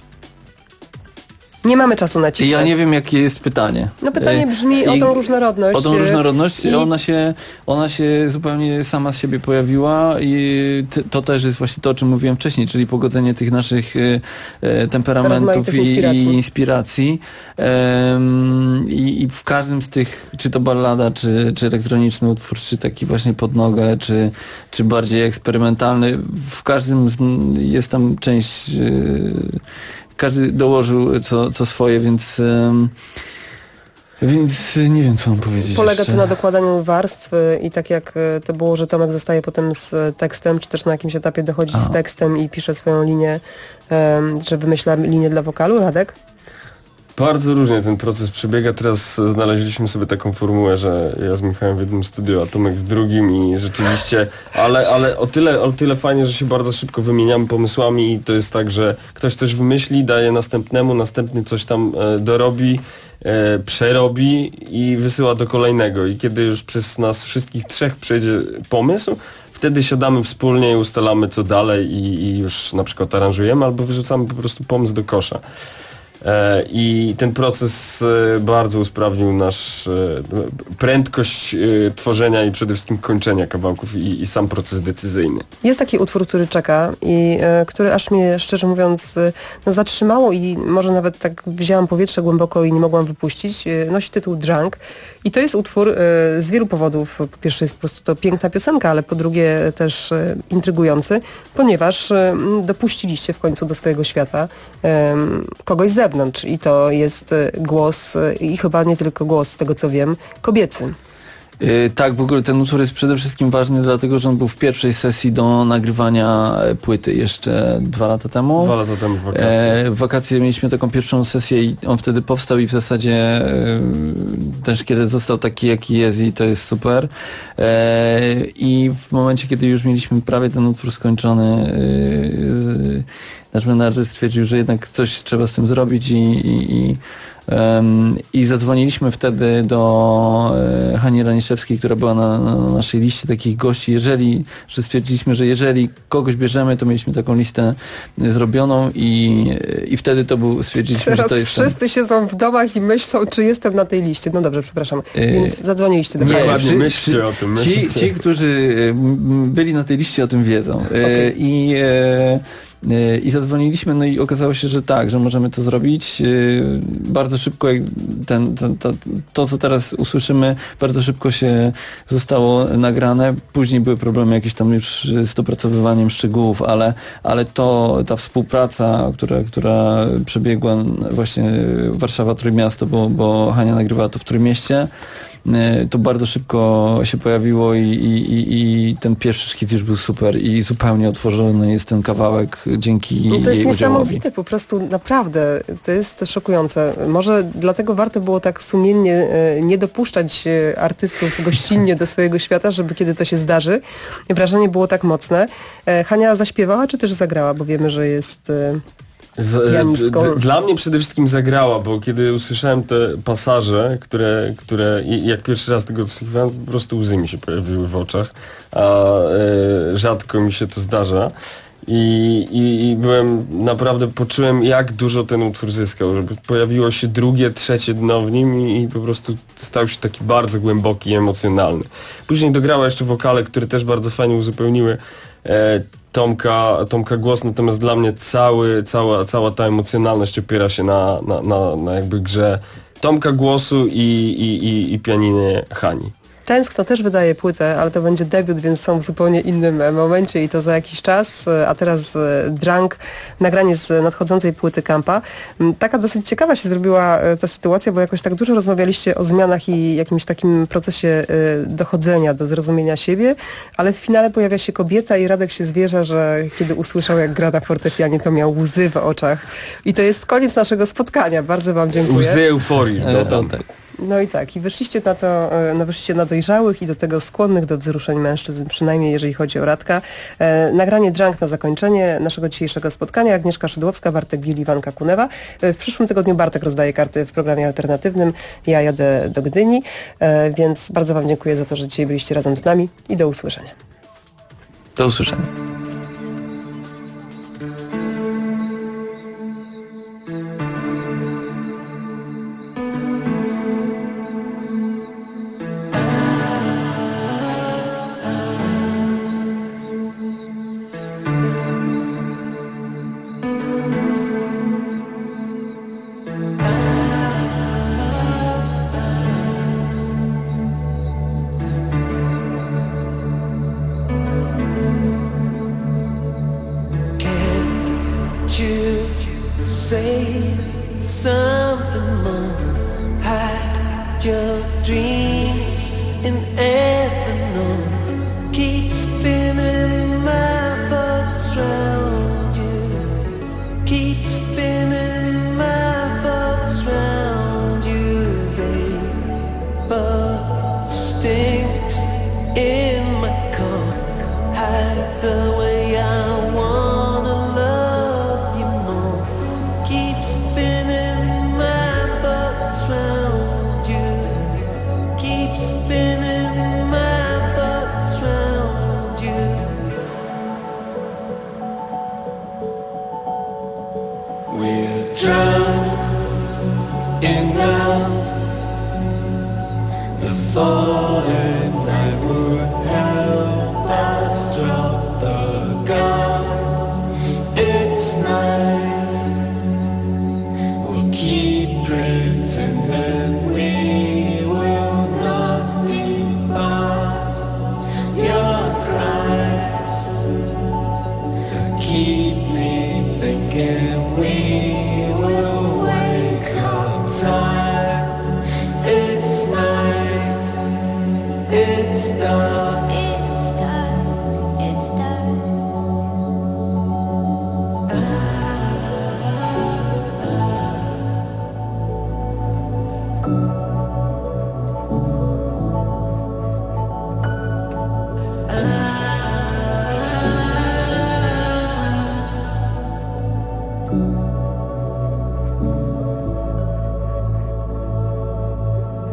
Nie mamy czasu na ciszę. Ja nie wiem, jakie jest pytanie. No pytanie brzmi o tą różnorodność. O tą różnorodność. Ona się zupełnie sama z siebie pojawiła i to też jest właśnie to, o czym mówiłem wcześniej, czyli pogodzenie tych naszych temperamentów i inspiracji. I w każdym z tych, czy to ballada, czy elektroniczny utwór, czy taki właśnie pod nogę, czy bardziej eksperymentalny, w każdym jest tam część... Każdy dołożył co swoje, więc nie wiem, co mam powiedzieć. Polega jeszcze. to na dokładaniu warstw i tak jak to było, że Tomek zostaje potem z tekstem, czy też na jakimś etapie dochodzi z tekstem i pisze swoją linię, że wymyśla linię dla wokalu. Radek? Bardzo różnie ten proces przebiega. Teraz znaleźliśmy sobie taką formułę, że ja z Michałem w jednym studiu, a Tomek w drugim i rzeczywiście, ale o tyle fajnie, że się bardzo szybko wymieniamy pomysłami i to jest tak, że ktoś coś wymyśli, daje następnemu, następny coś tam dorobi, przerobi i wysyła do kolejnego. I kiedy już przez nas wszystkich trzech przejdzie pomysł, wtedy siadamy wspólnie i ustalamy co dalej i już na przykład aranżujemy albo wyrzucamy po prostu pomysł do kosza. I ten proces bardzo usprawnił nasz prędkość tworzenia i przede wszystkim kończenia kawałków i sam proces decyzyjny. Jest taki utwór, który czeka i który aż mnie, szczerze mówiąc, zatrzymało i może nawet tak wzięłam powietrze głęboko i nie mogłam wypuścić. Nosi tytuł Drunk i to jest utwór z wielu powodów. Po pierwsze jest po prostu to piękna piosenka, ale po drugie też intrygujący, ponieważ dopuściliście w końcu do swojego świata kogoś z zewnątrz i to jest głos i chyba nie tylko głos, z tego co wiem, kobiecy. Tak, w ogóle ten utwór jest przede wszystkim ważny, dlatego że on był w pierwszej sesji do nagrywania płyty jeszcze 2 lata temu. 2 lata temu w wakacje. W wakacje mieliśmy taką pierwszą sesję i on wtedy powstał i w zasadzie też kiedy został taki, jaki jest i to jest super. I w momencie, kiedy już mieliśmy prawie ten utwór skończony, nasz menadżer stwierdził, że jednak coś trzeba z tym zrobić i I zadzwoniliśmy wtedy do Hani Raniszewskiej, która była na naszej liście takich gości, że stwierdziliśmy, że jeżeli kogoś bierzemy, to mieliśmy taką listę zrobioną i wtedy stwierdziliśmy, teraz że to jest... wszyscy siedzą w domach i myślą, czy jestem na tej liście. No dobrze, przepraszam. Więc zadzwoniliście do mnie. Myślcie o tym. Ci, którzy byli na tej liście, o tym wiedzą. Okay. I zadzwoniliśmy, no i okazało się, że tak, że możemy to zrobić. Bardzo szybko to, co teraz usłyszymy, bardzo szybko się zostało nagrane. Później były problemy jakieś tam już z dopracowywaniem szczegółów, ale ta współpraca, która przebiegła właśnie Warszawa-Trójmiasto, bo Hania nagrywała to w Trójmieście, to bardzo szybko się pojawiło i ten pierwszy szkic już był super i zupełnie otworzony jest ten kawałek dzięki jej udziałowi. To jest niesamowite, po prostu naprawdę, to jest szokujące. Może dlatego warto było tak sumiennie nie dopuszczać artystów gościnnie do swojego świata, żeby kiedy to się zdarzy, wrażenie było tak mocne. Hania zaśpiewała, czy też zagrała, bo wiemy, że jest... Dla mnie przede wszystkim zagrała, bo kiedy usłyszałem te pasaże, które jak pierwszy raz tego słuchałem, po prostu łzy mi się pojawiły w oczach, a rzadko mi się to zdarza. I byłem, naprawdę poczułem, jak dużo ten utwór zyskał, żeby pojawiło się drugie, trzecie dno w nim i po prostu stał się taki bardzo głęboki i emocjonalny. Później dograła jeszcze wokale, które też bardzo fajnie uzupełniły Tomka głos, natomiast dla mnie cała ta emocjonalność opiera się na jakby grze Tomka głosu i pianinie Hani. Tęskno też wydaje płytę, ale to będzie debiut, więc są w zupełnie innym momencie i to za jakiś czas. A teraz Drunk, nagranie z nadchodzącej płyty Kampa. Taka dosyć ciekawa się zrobiła ta sytuacja, bo jakoś tak dużo rozmawialiście o zmianach i jakimś takim procesie dochodzenia do zrozumienia siebie, ale w finale pojawia się kobieta i Radek się zwierza, że kiedy usłyszał, jak gra na fortepianie, to miał łzy w oczach. I to jest koniec naszego spotkania. Bardzo wam dziękuję. Łzy euforii, dodam. No i tak, i wyszliście na to, wyszliście na dojrzałych i do tego skłonnych do wzruszeń mężczyzn, przynajmniej jeżeli chodzi o Radka. Nagranie Drunk na zakończenie naszego dzisiejszego spotkania. Agnieszka Szydłowska, Bartek Biel, Iwanka Kunewa. W przyszłym tygodniu Bartek rozdaje karty w programie alternatywnym. Ja jadę do Gdyni, więc bardzo wam dziękuję za to, że dzisiaj byliście razem z nami i do usłyszenia. Do usłyszenia.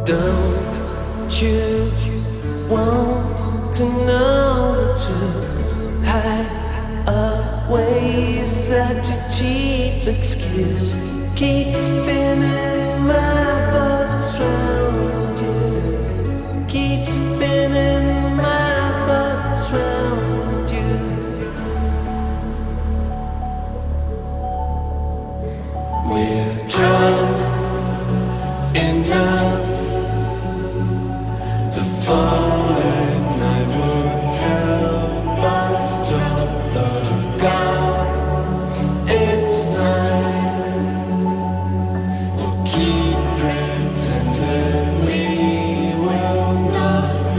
Don't you want to know the truth? Hide away such a cheap excuse. Keep spinning my thoughts round you. Keep spinning my thoughts round you. We're drunk enough. The falling night will help us drop the gun. It's night. We'll keep pretending we will not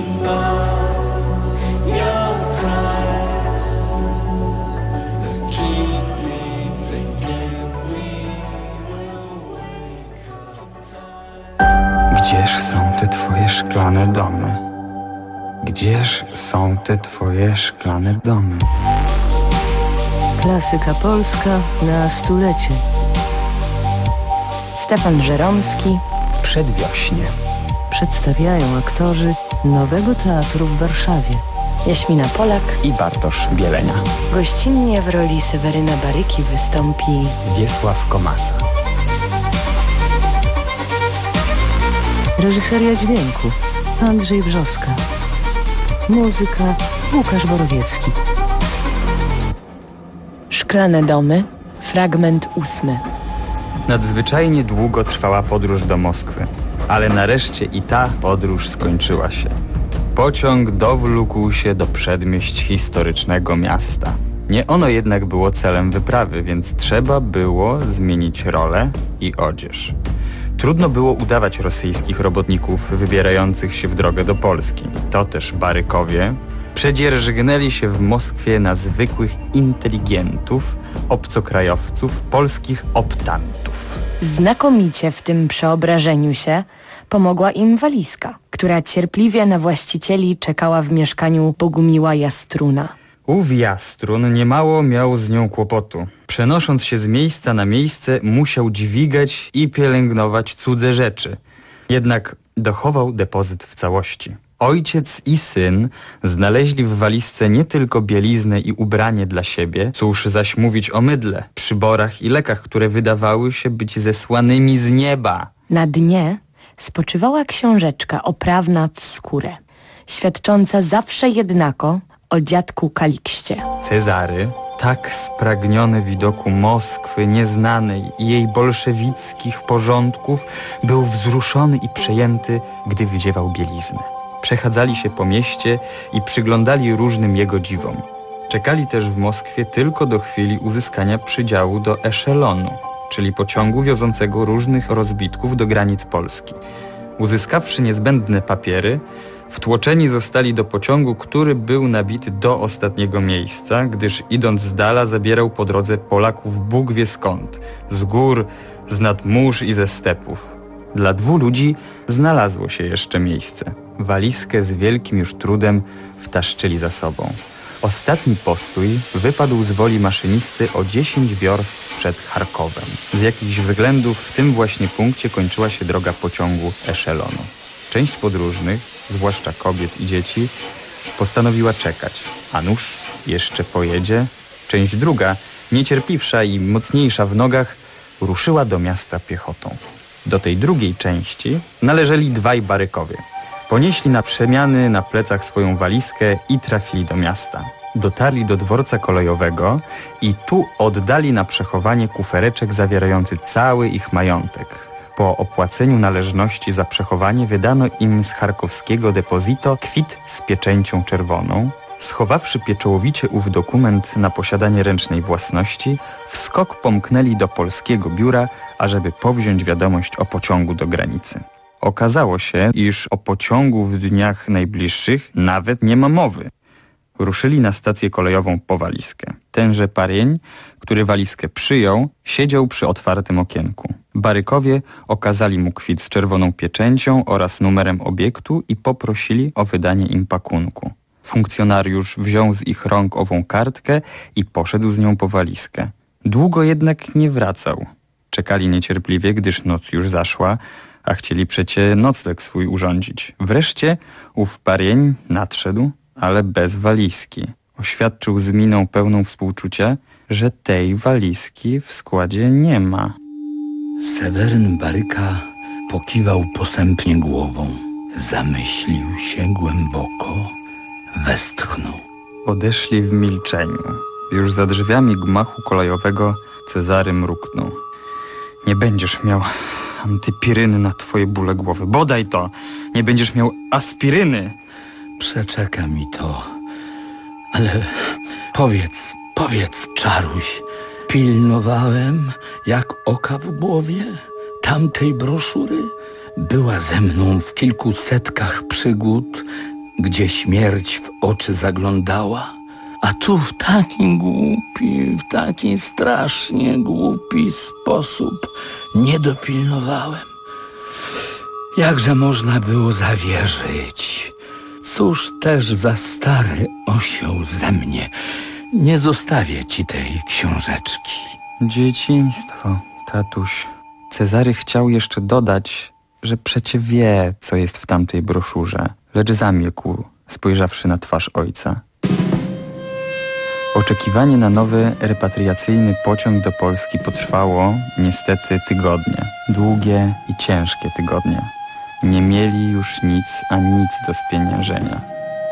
debug your cries. And keep me thinking we will wake up. Gdzież są te twoje szklane domy? Gdzież są te twoje szklane domy? Klasyka polska na stulecie. Stefan Żeromski. Przedwiośnie. Przedstawiają aktorzy Nowego Teatru w Warszawie. Jaśmina Polak i Bartosz Bielenia. Gościnnie w roli Seweryna Baryki wystąpi Wiesław Komasa. Reżyseria dźwięku Andrzej Brzoska. Muzyka Łukasz Borowiecki. Szklane domy, fragment 8. Nadzwyczajnie długo trwała podróż do Moskwy, ale nareszcie i ta podróż skończyła się. Pociąg dowlókł się do przedmieść historycznego miasta. Nie ono jednak było celem wyprawy, więc trzeba było zmienić rolę i odzież. Trudno było udawać rosyjskich robotników wybierających się w drogę do Polski. To też Barykowie przedzierżgnęli się w Moskwie na zwykłych inteligentów, obcokrajowców, polskich optantów. Znakomicie w tym przeobrażeniu się pomogła im walizka, która cierpliwie na właścicieli czekała w mieszkaniu Bogumiła Jastruna. Ów Jastrun niemało miał z nią kłopotu. Przenosząc się z miejsca na miejsce, musiał dźwigać i pielęgnować cudze rzeczy. Jednak dochował depozyt w całości. Ojciec i syn znaleźli w walizce nie tylko bieliznę i ubranie dla siebie, cóż zaś mówić o mydle, przyborach i lekach, które wydawały się być zesłanymi z nieba. Na dnie spoczywała książeczka oprawna w skórę, świadcząca zawsze jednako o dziadku Kalikście. Cezary, tak spragniony widoku Moskwy nieznanej i jej bolszewickich porządków, był wzruszony i przejęty, gdy wydziewał bieliznę. Przechadzali się po mieście i przyglądali różnym jego dziwom. Czekali też w Moskwie tylko do chwili uzyskania przydziału do eszelonu, czyli pociągu wiozącego różnych rozbitków do granic Polski. Uzyskawszy niezbędne papiery, wtłoczeni zostali do pociągu, który był nabity do ostatniego miejsca, gdyż idąc z dala zabierał po drodze Polaków Bóg wie skąd, z gór, z nad mórz i ze stepów. Dla 2 ludzi znalazło się jeszcze miejsce. Walizkę z wielkim już trudem wtaszczyli za sobą. Ostatni postój wypadł z woli maszynisty o 10 wiorst przed Charkowem. Z jakichś względów w tym właśnie punkcie kończyła się droga pociągu eszelonu. Część podróżnych, zwłaszcza kobiet i dzieci, postanowiła czekać, a nuż jeszcze pojedzie. Część druga, niecierpliwsza i mocniejsza w nogach, ruszyła do miasta piechotą. Do tej drugiej części należeli 2 Barykowie. Ponieśli na przemiany na plecach swoją walizkę i trafili do miasta. Dotarli do dworca kolejowego i tu oddali na przechowanie kufereczek zawierający cały ich majątek. Po opłaceniu należności za przechowanie wydano im z charkowskiego deposito kwit z pieczęcią czerwoną. Schowawszy pieczołowicie ów dokument na posiadanie ręcznej własności, w skok pomknęli do polskiego biura, ażeby powziąć wiadomość o pociągu do granicy. Okazało się, iż o pociągu w dniach najbliższych nawet nie ma mowy. Ruszyli na stację kolejową po walizkę. Tenże parień, który walizkę przyjął, siedział przy otwartym okienku. Barykowie okazali mu kwit z czerwoną pieczęcią oraz numerem obiektu i poprosili o wydanie im pakunku. Funkcjonariusz wziął z ich rąk ową kartkę i poszedł z nią po walizkę. Długo jednak nie wracał. Czekali niecierpliwie, gdyż noc już zaszła, a chcieli przecie nocleg swój urządzić. Wreszcie ów parień nadszedł, ale bez walizki. Oświadczył z miną pełną współczucia, że tej walizki w składzie nie ma. Seweryn Baryka pokiwał posępnie głową. Zamyślił się głęboko, westchnął. Odeszli w milczeniu. Już za drzwiami gmachu kolejowego Cezary mruknął. Nie będziesz miał antypiryny na twoje bóle głowy. Bodaj to! Nie będziesz miał aspiryny! Przeczeka mi to. Ale powiedz, Czaruś, pilnowałem jak oka w głowie tamtej broszury? Była ze mną w kilku setkach przygód, gdzie śmierć w oczy zaglądała, a tu w taki strasznie głupi sposób nie dopilnowałem. Jakże można było zawierzyć? Cóż też za stary osioł ze mnie. Nie zostawię ci tej książeczki. Dzieciństwo, tatuś. Cezary chciał jeszcze dodać, że przecie wie, co jest w tamtej broszurze, lecz zamilkł, spojrzawszy na twarz ojca. Oczekiwanie na nowy repatriacyjny pociąg do Polski potrwało niestety tygodnie. Długie i ciężkie tygodnie. Nie mieli już nic, a nic do spieniężenia.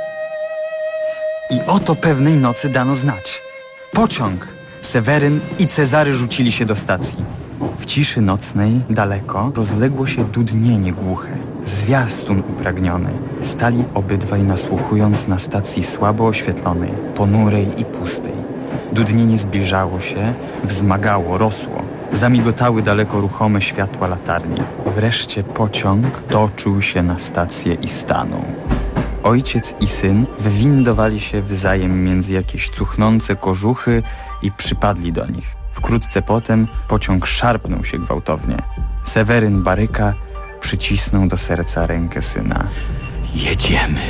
I oto pewnej nocy dano znać. Pociąg! Seweryn i Cezary rzucili się do stacji. W ciszy nocnej, daleko, rozległo się dudnienie głuche. Zwiastun upragniony. Stali obydwaj nasłuchując na stacji słabo oświetlonej, ponurej i pustej. Dudnienie zbliżało się, wzmagało, rosło. Zamigotały daleko ruchome światła latarni. Wreszcie pociąg toczył się na stację i stanął. Ojciec i syn wywindowali się wzajem między jakieś cuchnące kożuchy i przypadli do nich. Wkrótce potem pociąg szarpnął się gwałtownie. Seweryn Baryka przycisnął do serca rękę syna. Jedziemy.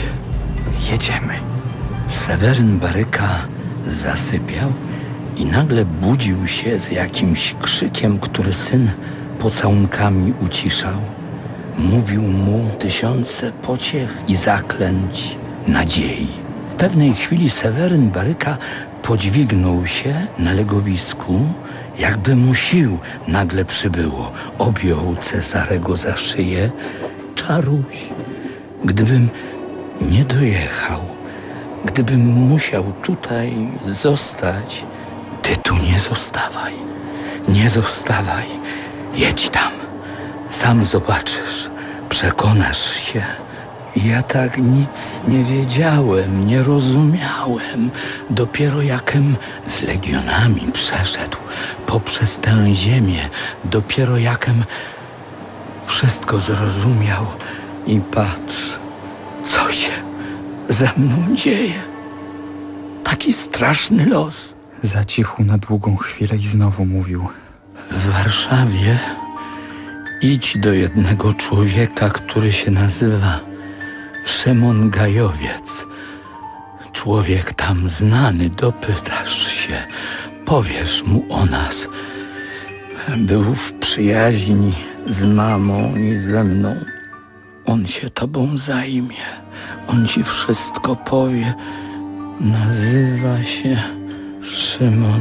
Seweryn Baryka zasypiał i nagle budził się z jakimś krzykiem, który syn pocałunkami uciszał. Mówił mu tysiące pociech i zaklęć nadziei. W pewnej chwili Seweryn Baryka podźwignął się na legowisku, jakby mu sił nagle przybyło. Objął Cezarego za szyję. Czaruś, gdybym nie dojechał, gdybym musiał tutaj zostać, ty tu nie zostawaj. Jedź tam, sam zobaczysz, przekonasz się. Ja tak nic nie wiedziałem, nie rozumiałem. Dopiero jakem z legionami przeszedł poprzez tę ziemię, dopiero jakem wszystko zrozumiał. I patrz, co się ze mną dzieje. Taki straszny los. Zacichł na długą chwilę i znowu mówił. W Warszawie idź do jednego człowieka, który się nazywa Szymon Gajowiec. Człowiek tam znany, dopytasz się, powiesz mu o nas. Był w przyjaźni z mamą i ze mną. On się tobą zajmie, on ci wszystko powie. Nazywa się Szymon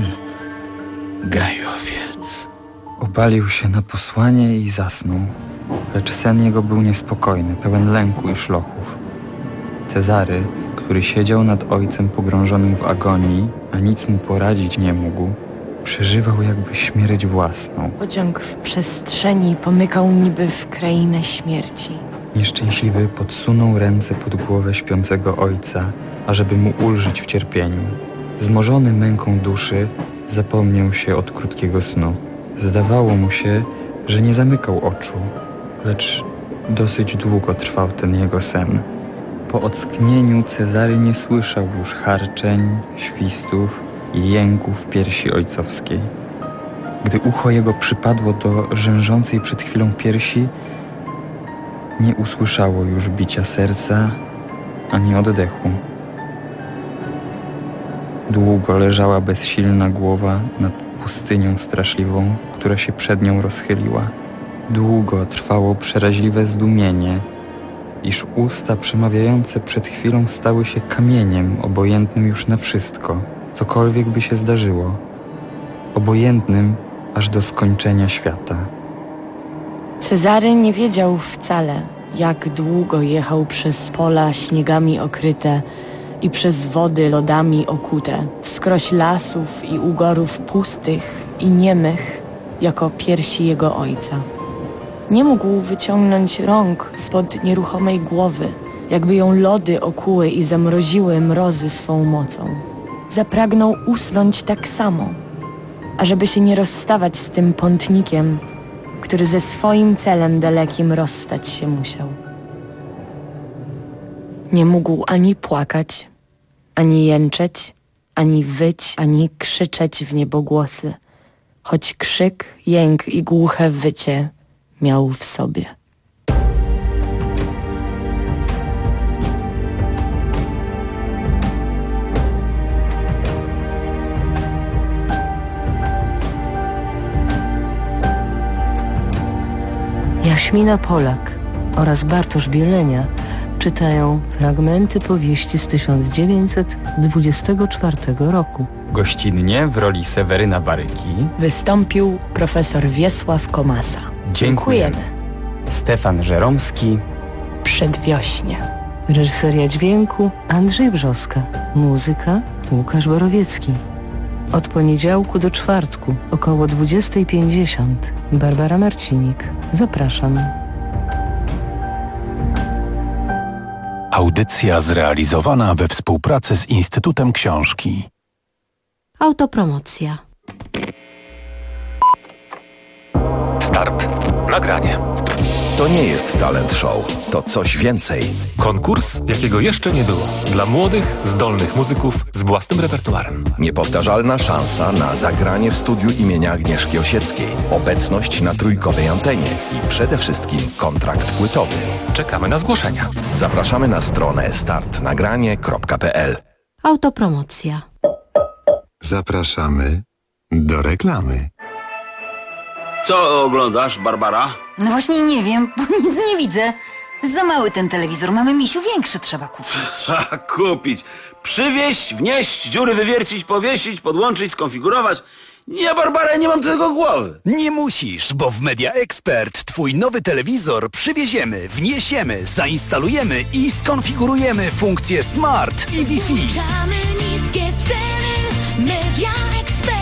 Gajowiec. Obalił się na posłanie i zasnął. Lecz sen jego był niespokojny, pełen lęku i szlochów. Cezary, który siedział nad ojcem pogrążonym w agonii, a nic mu poradzić nie mógł, przeżywał jakby śmierć własną. Pociąg w przestrzeni pomykał niby w krainę śmierci. Nieszczęśliwy podsunął ręce pod głowę śpiącego ojca, ażeby mu ulżyć w cierpieniu. Zmorzony męką duszy, zapomniał się od krótkiego snu. Zdawało mu się, że nie zamykał oczu, lecz dosyć długo trwał ten jego sen. Po ocknieniu Cezary nie słyszał już charczeń, świstów i jęków piersi ojcowskiej. Gdy ucho jego przypadło do rzężącej przed chwilą piersi, nie usłyszało już bicia serca ani oddechu. Długo leżała bezsilna głowa nad pustynią straszliwą, która się przed nią rozchyliła. Długo trwało przeraźliwe zdumienie, iż usta przemawiające przed chwilą stały się kamieniem obojętnym już na wszystko, cokolwiek by się zdarzyło. Obojętnym aż do skończenia świata. Cezary nie wiedział wcale, jak długo jechał przez pola śniegami okryte i przez wody lodami okute, wskroś lasów i ugorów pustych i niemych, jako piersi jego ojca. Nie mógł wyciągnąć rąk spod nieruchomej głowy, jakby ją lody okuły i zamroziły mrozy swą mocą. Zapragnął usnąć tak samo, ażeby się nie rozstawać z tym pątnikiem, który ze swoim celem dalekim rozstać się musiał. Nie mógł ani płakać, ani jęczeć, ani wyć, ani krzyczeć w niebogłosy, choć krzyk, jęk i głuche wycie miał w sobie. Jaśmina Polak oraz Bartosz Bielenia czytają fragmenty powieści z 1924 roku. Gościnnie w roli Seweryna Baryki wystąpił profesor Wiesław Komasa. Dziękujemy. Stefan Żeromski. Przedwiośnie. Reżyseria dźwięku Andrzej Brzoska. Muzyka Łukasz Borowiecki. Od poniedziałku do czwartku około 20:50. Barbara Marcinik. Zapraszam. Audycja zrealizowana we współpracy z Instytutem Książki. Autopromocja. Start. Nagranie. To nie jest talent show, to coś więcej. Konkurs, jakiego jeszcze nie było. Dla młodych, zdolnych muzyków z własnym repertuarem. Niepowtarzalna szansa na zagranie w studiu imienia Agnieszki Osieckiej. Obecność na trójkowej antenie i przede wszystkim kontrakt płytowy. Czekamy na zgłoszenia. Zapraszamy na stronę startnagranie.pl. Autopromocja. Zapraszamy do reklamy. Co oglądasz, Barbara? No właśnie nie wiem, bo nic nie widzę. Za mały ten telewizor, mamy misiu, większy trzeba kupić. Trzeba kupić. Przywieźć, wnieść, dziury wywiercić, powiesić, podłączyć, skonfigurować. Nie, Barbara, nie mam do tego głowy. Nie musisz, bo w Media Expert twój nowy telewizor przywieziemy, wniesiemy, zainstalujemy i skonfigurujemy funkcje Smart i Wi-Fi. Włączamy niskie ceny. Media Expert.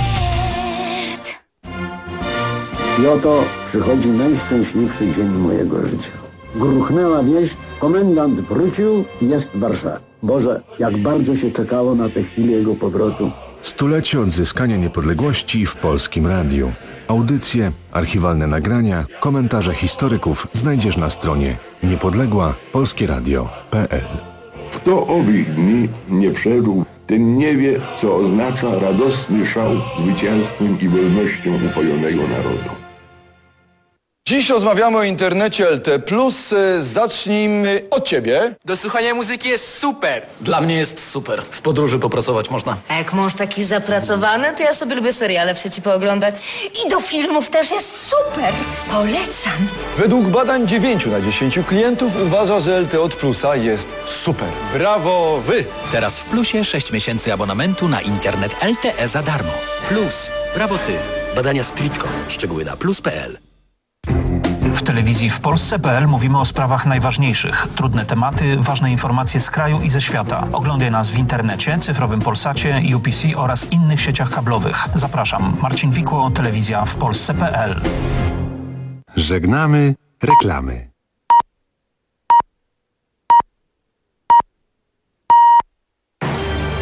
I oto przychodzi najszczęśliwszy dzień mojego życia. Gruchnęła wieść, komendant wrócił i jest w Warszawie. Boże, jak bardzo się czekało na tę chwilę jego powrotu. Stulecie odzyskania niepodległości w Polskim Radiu. Audycje, archiwalne nagrania, komentarze historyków znajdziesz na stronie niepodległapolskieradio.pl. Kto owych dni nie przeżył, ten nie wie, co oznacza radosny szał zwycięstwem i wolnością upojonego narodu. Dziś rozmawiamy o internecie LT+. Zacznijmy od ciebie. Do słuchania muzyki jest super. Dla mnie jest super. W podróży popracować można. A jak mąż taki zapracowany, to ja sobie lubię seriale w sieci pooglądać. I do filmów też jest super. Polecam. Według badań 9 na 10 klientów uważa, że LTE od Plusa jest super. Brawo wy! Teraz w Plusie 6 miesięcy abonamentu na internet LTE za darmo. Plus. Brawo ty. Badania Streetcom. Szczegóły na plus.pl. W telewizji w Polsce.pl mówimy o sprawach najważniejszych. Trudne tematy, ważne informacje z kraju i ze świata. Oglądaj nas w internecie, cyfrowym Polsacie, UPC oraz innych sieciach kablowych. Zapraszam. Marcin Wikło, telewizja w Polsce.pl. Żegnamy reklamy.